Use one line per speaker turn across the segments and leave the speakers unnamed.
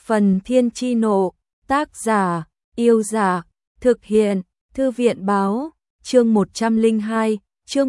Phần Thiên Chi Nộ, tác giả, Yêu Giả, thực hiện, Thư viện Báo, chương 102,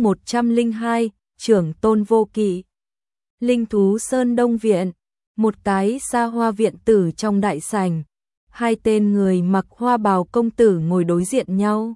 Trưởng Tôn Vô Kỵ. Linh Thú Sơn Đông Viện, một cái xa hoa viện tử trong đại sảnh, hai tên người mặc hoa bào công tử ngồi đối diện nhau.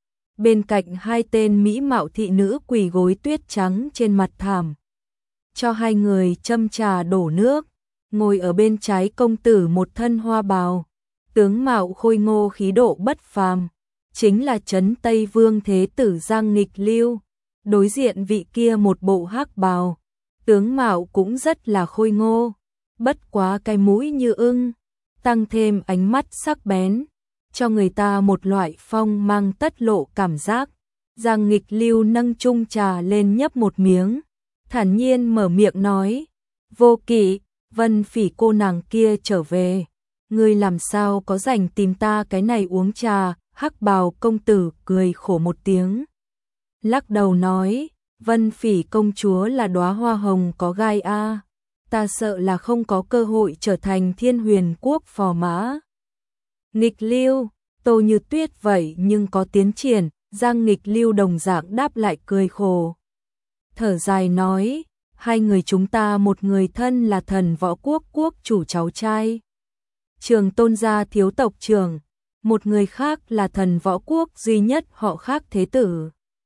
Bên cạnh hai tên mỹ mạo thị nữ quỳ gối tuyết trắng trên mặt thảm. Cho hai người châm trà đổ nước, ngồi ở bên trái công tử một thân hoa bào, tướng mạo khôi ngô khí độ bất phàm, chính là Trấn Tây Vương Thế Tử Giang Nghịch Lưu. Đối diện vị kia một bộ hắc bào, tướng mạo cũng rất là khôi ngô, bất quá cái mũi như ưng, tăng thêm ánh mắt sắc bén, cho người ta một loại phong mang tất lộ cảm giác. Giang Nghịch Lưu nâng chung trà lên nhấp một miếng, thản nhiên mở miệng nói: "Vô Kỵ, Vân Phỉ cô nàng kia trở về, ngươi làm sao có rảnh tìm ta cái này uống trà?" Hắc bào công tử cười khổ một tiếng, lắc đầu nói: "Vân Phỉ công chúa là đóa hoa hồng có gai a, ta sợ là không có cơ hội trở thành Thiên Huyền Quốc phò mã." Nghịch Lưu, Tô Như Tuyết vậy nhưng có tiến triển. Giang Nghịch Lưu đồng dạng đáp lại cười khổ, thở dài nói: "Hai người chúng ta, một người thân là Thần Võ Quốc quốc chủ cháu trai, Trường Tôn gia thiếu tộc trưởng, một người khác là Thần Võ Quốc duy nhất họ Khác thế tử,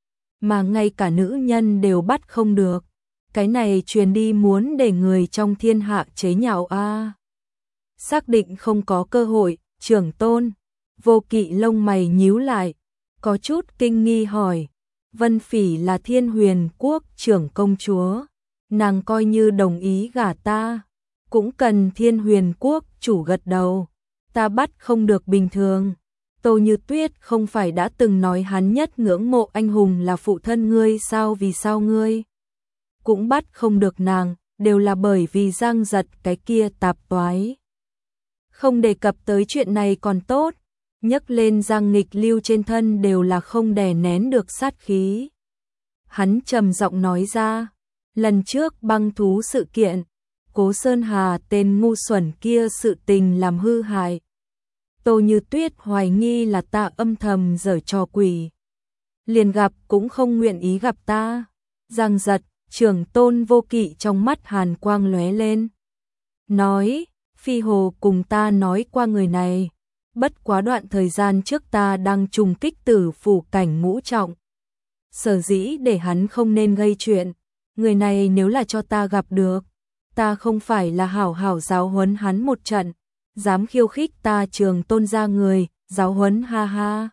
mà ngay cả nữ nhân đều bắt không được, cái này truyền đi muốn để người trong thiên hạ chế nhạo a." Xác định không có cơ hội. Trưởng Tôn Vô Kỵ lông mày nhíu lại, có chút kinh nghi hỏi: "Vân Phỉ là Thiên Huyền Quốc trưởng công chúa, nàng coi như đồng ý gả ta, cũng cần Thiên Huyền Quốc chủ gật đầu, ta bắt không được bình thường." Tô Như Tuyết không phải đã từng nói hắn nhất ngưỡng mộ anh hùng là phụ thân ngươi sao, vì sao ngươi cũng bắt không được nàng, đều là bởi vì Giang Giật cái kia tạp toái. Không đề cập tới chuyện này còn tốt, nhấc lên Giang Nghịch Lưu trên thân đều là không đè nén được sát khí. Hắn trầm giọng nói ra: "Lần trước băng thú sự kiện, Cố Sơn Hà tên ngu xuẩn kia sự tình làm hư hại. Tô Như Tuyết hoài nghi là ta âm thầm giở trò quỷ, liền gặp cũng không nguyện ý gặp ta." Giang Giật, Trưởng Tôn Vô Kỵ trong mắt hàn quang lóe lên, nói: "Phi Hồ cùng ta nói qua người này, bất quá đoạn thời gian trước ta đang trùng kích Tử Phủ cảnh ngũ trọng, sở dĩ để hắn không nên gây chuyện, người này nếu là cho ta gặp được, ta không phải là hảo hảo giáo huấn hắn một trận, dám khiêu khích ta Trường Tôn gia người, giáo huấn ha ha."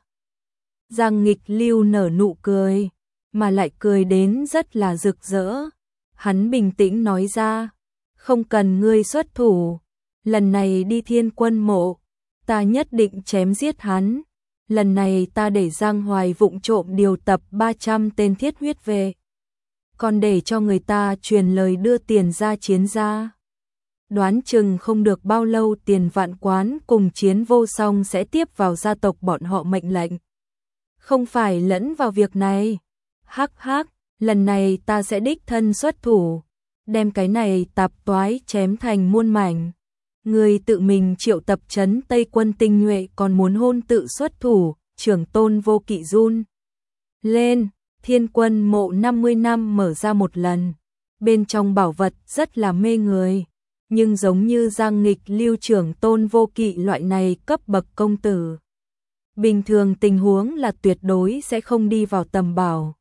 Giang Nghịch Lưu nở nụ cười, mà lại cười đến rất là rực rỡ. Hắn bình tĩnh nói ra: "Không cần ngươi xuất thủ, lần này đi Thiên Quân mộ, ta nhất định chém giết hắn. Lần này ta để Giang Hoài vụng trộm điều tập 300 tên thiết huyết về, còn để cho người ta truyền lời đưa tiền ra chiến ra. Đoán chừng không được bao lâu Tiền Vạn Quán cùng Chiến Vô Song sẽ tiếp vào gia tộc bọn họ mệnh lệnh. Không phải lẫn vào việc này. Hắc hắc, lần này ta sẽ đích thân xuất thủ, đem cái này tạp toái chém thành muôn mảnh. Người tự mình triệu tập Trấn Tây quân tinh nhuệ còn muốn hôn tự xuất thủ." Trưởng Tôn Vô Kỵ run lên. Thiên Quân mộ 50 năm mở ra một lần, bên trong bảo vật rất là mê người, nhưng giống như Giang Nghịch Lưu Trưởng Tôn Vô Kỵ loại này cấp bậc công tử, bình thường tình huống là tuyệt đối sẽ không đi vào tầm bảo.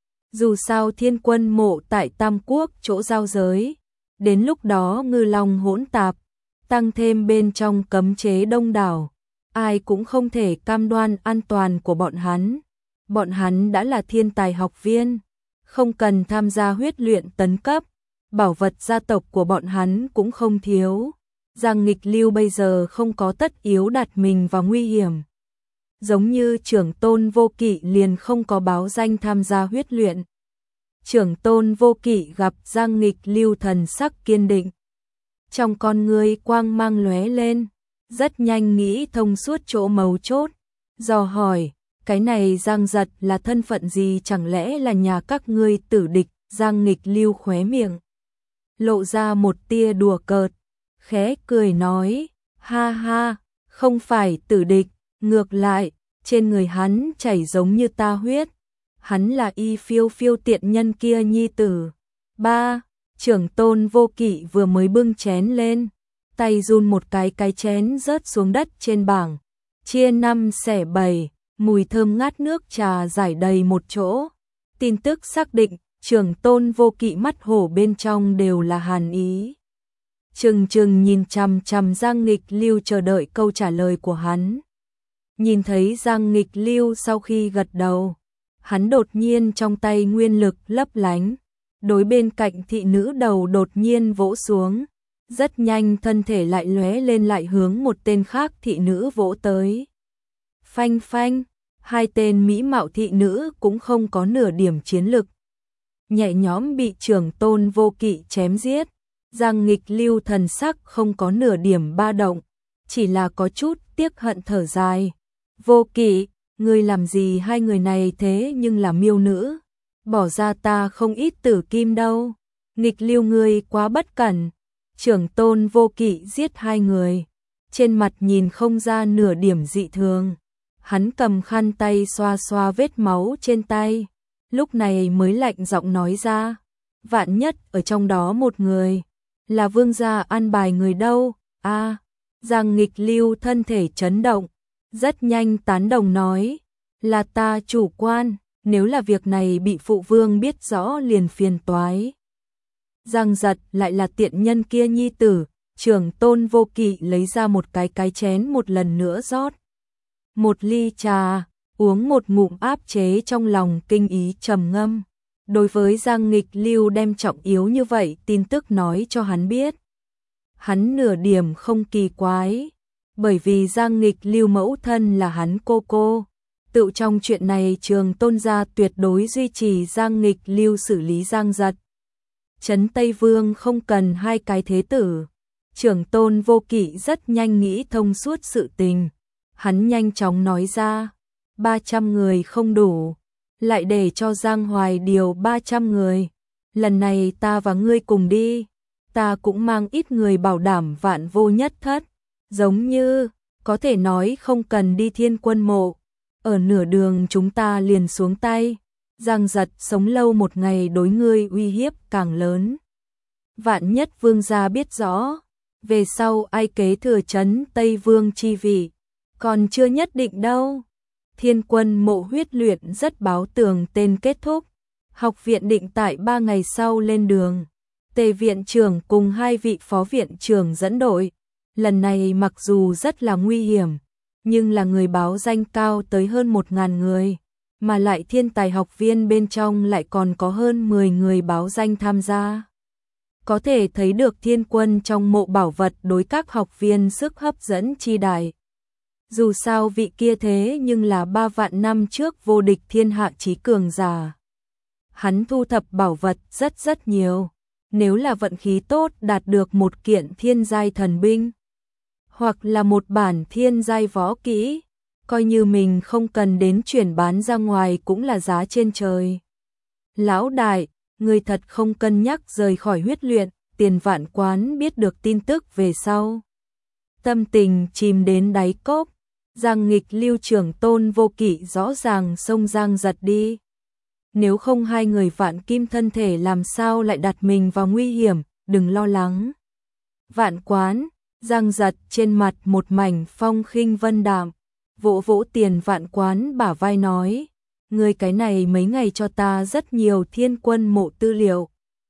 Dù sao Thiên Quân mộ tại Tam Quốc chỗ giao giới, đến lúc đó ngư long hỗn tạp, tăng thêm bên trong cấm chế đông đảo, ai cũng không thể cam đoan an toàn của bọn hắn. Bọn hắn đã là thiên tài học viên, không cần tham gia huyết luyện tấn cấp, bảo vật gia tộc của bọn hắn cũng không thiếu. Giang Nghịch Lưu bây giờ không có tất yếu đặt mình vào nguy hiểm. Giống như Trưởng Tôn Vô Kỵ liền không có báo danh tham gia huyết luyện. Trưởng Tôn Vô Kỵ gặp Giang Nghịch Lưu thần sắc kiên định, trong con ngươi quang mang lóe lên, rất nhanh nghĩ thông suốt chỗ mấu chốt, dò hỏi: "Cái này Giang Giật là thân phận gì, chẳng lẽ là nhà các ngươi tử địch?" Giang Nghịch Lưu khóe miệng lộ ra một tia đùa cợt, khẽ cười nói: Ha ha, không phải tử địch, ngược lại, trên người hắn chảy giống như ta huyết. Hắn là Y Phiêu Phiêu tiện nhân kia nhi tử. Ba, Trưởng Tôn Vô Kỵ vừa mới bưng chén lên, tay run một cái chén rớt xuống đất trên bảng, chia 5 xẻ 7, mùi thơm ngát nước trà rải đầy một chỗ. Tin tức xác định, Trưởng Tôn Vô Kỵ mắt hổ bên trong đều là hàn ý. Trừng trừng nhìn chằm chằm Giang Nghịch Lưu chờ đợi câu trả lời của hắn. Nhìn thấy Giang Nghịch Lưu sau khi gật đầu, hắn đột nhiên trong tay nguyên lực lấp lánh, đối bên cạnh thị nữ đầu đột nhiên vỗ xuống, rất nhanh thân thể lại lóe lên lại hướng một tên khác thị nữ vỗ tới. Phanh phanh, hai tên mỹ mạo thị nữ cũng không có nửa điểm chiến lực, nhẹ nhõm bị Trưởng Tôn Vô Kỵ chém giết. Giang Nghịch Lưu thần sắc không có nửa điểm ba động, chỉ là có chút tiếc hận thở dài. Vô Kỵ, ngươi làm gì hai người này thế nhưng là miêu nữ, bỏ ra ta không ít tử kim đâu. Nghịch Lưu ngươi quá bất cẩn. Trưởng Tôn Vô Kỵ giết hai người, trên mặt nhìn không ra nửa điểm dị thường. Hắn cầm khăn tay xoa xoa vết máu trên tay, lúc này mới lạnh giọng nói ra, vạn nhất ở trong đó một người là vương gia an bài người đâu. A, Giang Nghịch Lưu thân thể chấn động, rất nhanh tán đồng nói, là ta chủ quan, nếu là việc này bị phụ vương biết rõ liền phiền toái. Giang Giật lại là tiện nhân kia nhi tử. Trưởng Tôn Vô Kỵ lấy ra một cái chén một lần nữa rót một ly trà, uống một ngụm áp chế trong lòng kinh ý trầm ngâm. Đối với Giang Nghịch Lưu đem trọng yếu như vậy tin tức nói cho hắn biết, hắn nửa điểm không kỳ quái, bởi vì Giang Nghịch Lưu mẫu thân là hắn cô. Tự trong chuyện này Trường Tôn gia tuyệt đối duy trì Giang Nghịch Lưu xử lý Giang Giật. Trấn Tây Vương không cần hai cái thế tử. Trưởng Tôn Vô Kỵ rất nhanh nghĩ thông suốt sự tình. Hắn nhanh chóng nói ra, 300 người không đủ, lại để cho Giang Hoài điều 300 người. Lần này ta và ngươi cùng đi, ta cũng mang ít người bảo đảm vạn vô nhất thất. Giống như, có thể nói không cần đi Thiên Quân mộ, ở nửa đường chúng ta liền xuống tay. Giang Giật sống lâu một ngày đối ngươi uy hiếp càng lớn. Vạn nhất vương gia biết rõ, về sau ai kế thừa trấn Tây Vương chi vị, còn chưa nhất định đâu. Thiên Quân mộ huyết luyện rất báo tường tên kết thúc, học viện định tại 3 ngày sau lên đường. Tề viện trưởng cùng 2 vị phó viện trưởng dẫn đội. Lần này mặc dù rất là nguy hiểm, nhưng là người báo danh cao tới hơn 1000 người, mà lại thiên tài học viên bên trong lại còn có hơn 10 người báo danh tham gia. Có thể thấy được Thiên Quân trong mộ bảo vật đối các học viên sức hấp dẫn chi đại. Dù sao vị kia thế nhưng là 3 vạn năm trước vô địch thiên hạ chí cường giả. Hắn thu thập bảo vật rất nhiều. Nếu là vận khí tốt đạt được một kiện thiên giai thần binh, hoặc là một bản thiên giai võ kỹ, coi như mình không cần đến chuyển bán ra ngoài cũng là giá trên trời. Lão đại, người thật không cân nhắc rời khỏi huyết luyện. Tiền Vạn Quán biết được tin tức về sau, tâm tình chìm đến đáy cốc. Giang Nghịch Lưu Trưởng Tôn Vô Kỵ rõ ràng xông Giang Giật đi. Nếu không hai người Vạn Kim thân thể làm sao lại đặt mình vào nguy hiểm, đừng lo lắng. Vạn Quán, Giang Giật trên mặt một mảnh phong khinh vân đạm, vỗ vỗ Tiền Vạn Quán bả vai nói, người cái này mấy ngày cho ta rất nhiều Thiên Quân mộ tư liệu.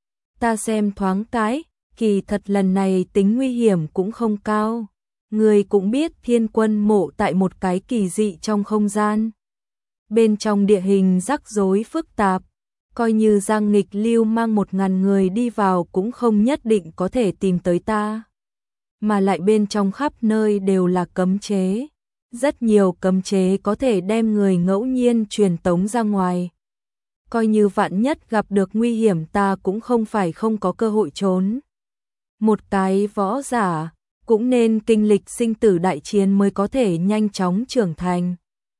Ta xem thoáng cái, kỳ thật lần này tính nguy hiểm cũng không cao. Người cũng biết Thiên Quân mộ tại một cái kỳ dị trong không gian. Bên trong địa hình rắc rối phức tạp, coi như Giang Nghịch Lưu mang 1000 người đi vào cũng không nhất định có thể tìm tới ta. Mà lại bên trong khắp nơi đều là cấm chế. Rất nhiều cấm chế có thể đem người ngẫu nhiên truyền tống ra ngoài. Coi như vạn nhất gặp được nguy hiểm ta cũng không phải không có cơ hội trốn. Một cái võ giả cũng nên kinh lịch sinh tử đại chiến mới có thể nhanh chóng trưởng thành.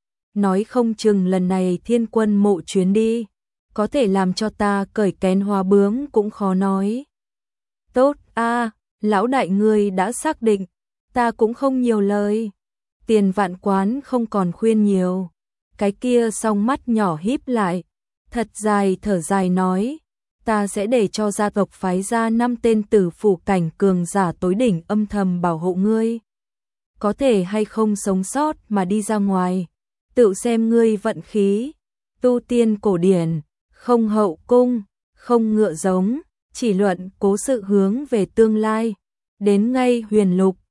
Nói không chừng lần này Thiên Quân mộ chuyến đi, có thể làm cho ta cởi kén hoa bướm cũng khó nói. Tốt a, lão đại ngươi đã xác định, Ta cũng không nhiều lời. Tiền Vạn Quán không còn khuyên nhiều. Cái kia song mắt nhỏ híp lại, thật dài thở dài nói, ta sẽ để cho gia tộc phái ra 5 tên tử phủ cảnh cường giả tối đỉnh âm thầm bảo hộ ngươi. Có thể hay không sống sót mà đi ra ngoài, tự xem ngươi vận khí. Tu tiên cổ điển, không hậu cung, không ngựa giống, chỉ luận cố sự hướng về tương lai. Đến ngay huyền lục,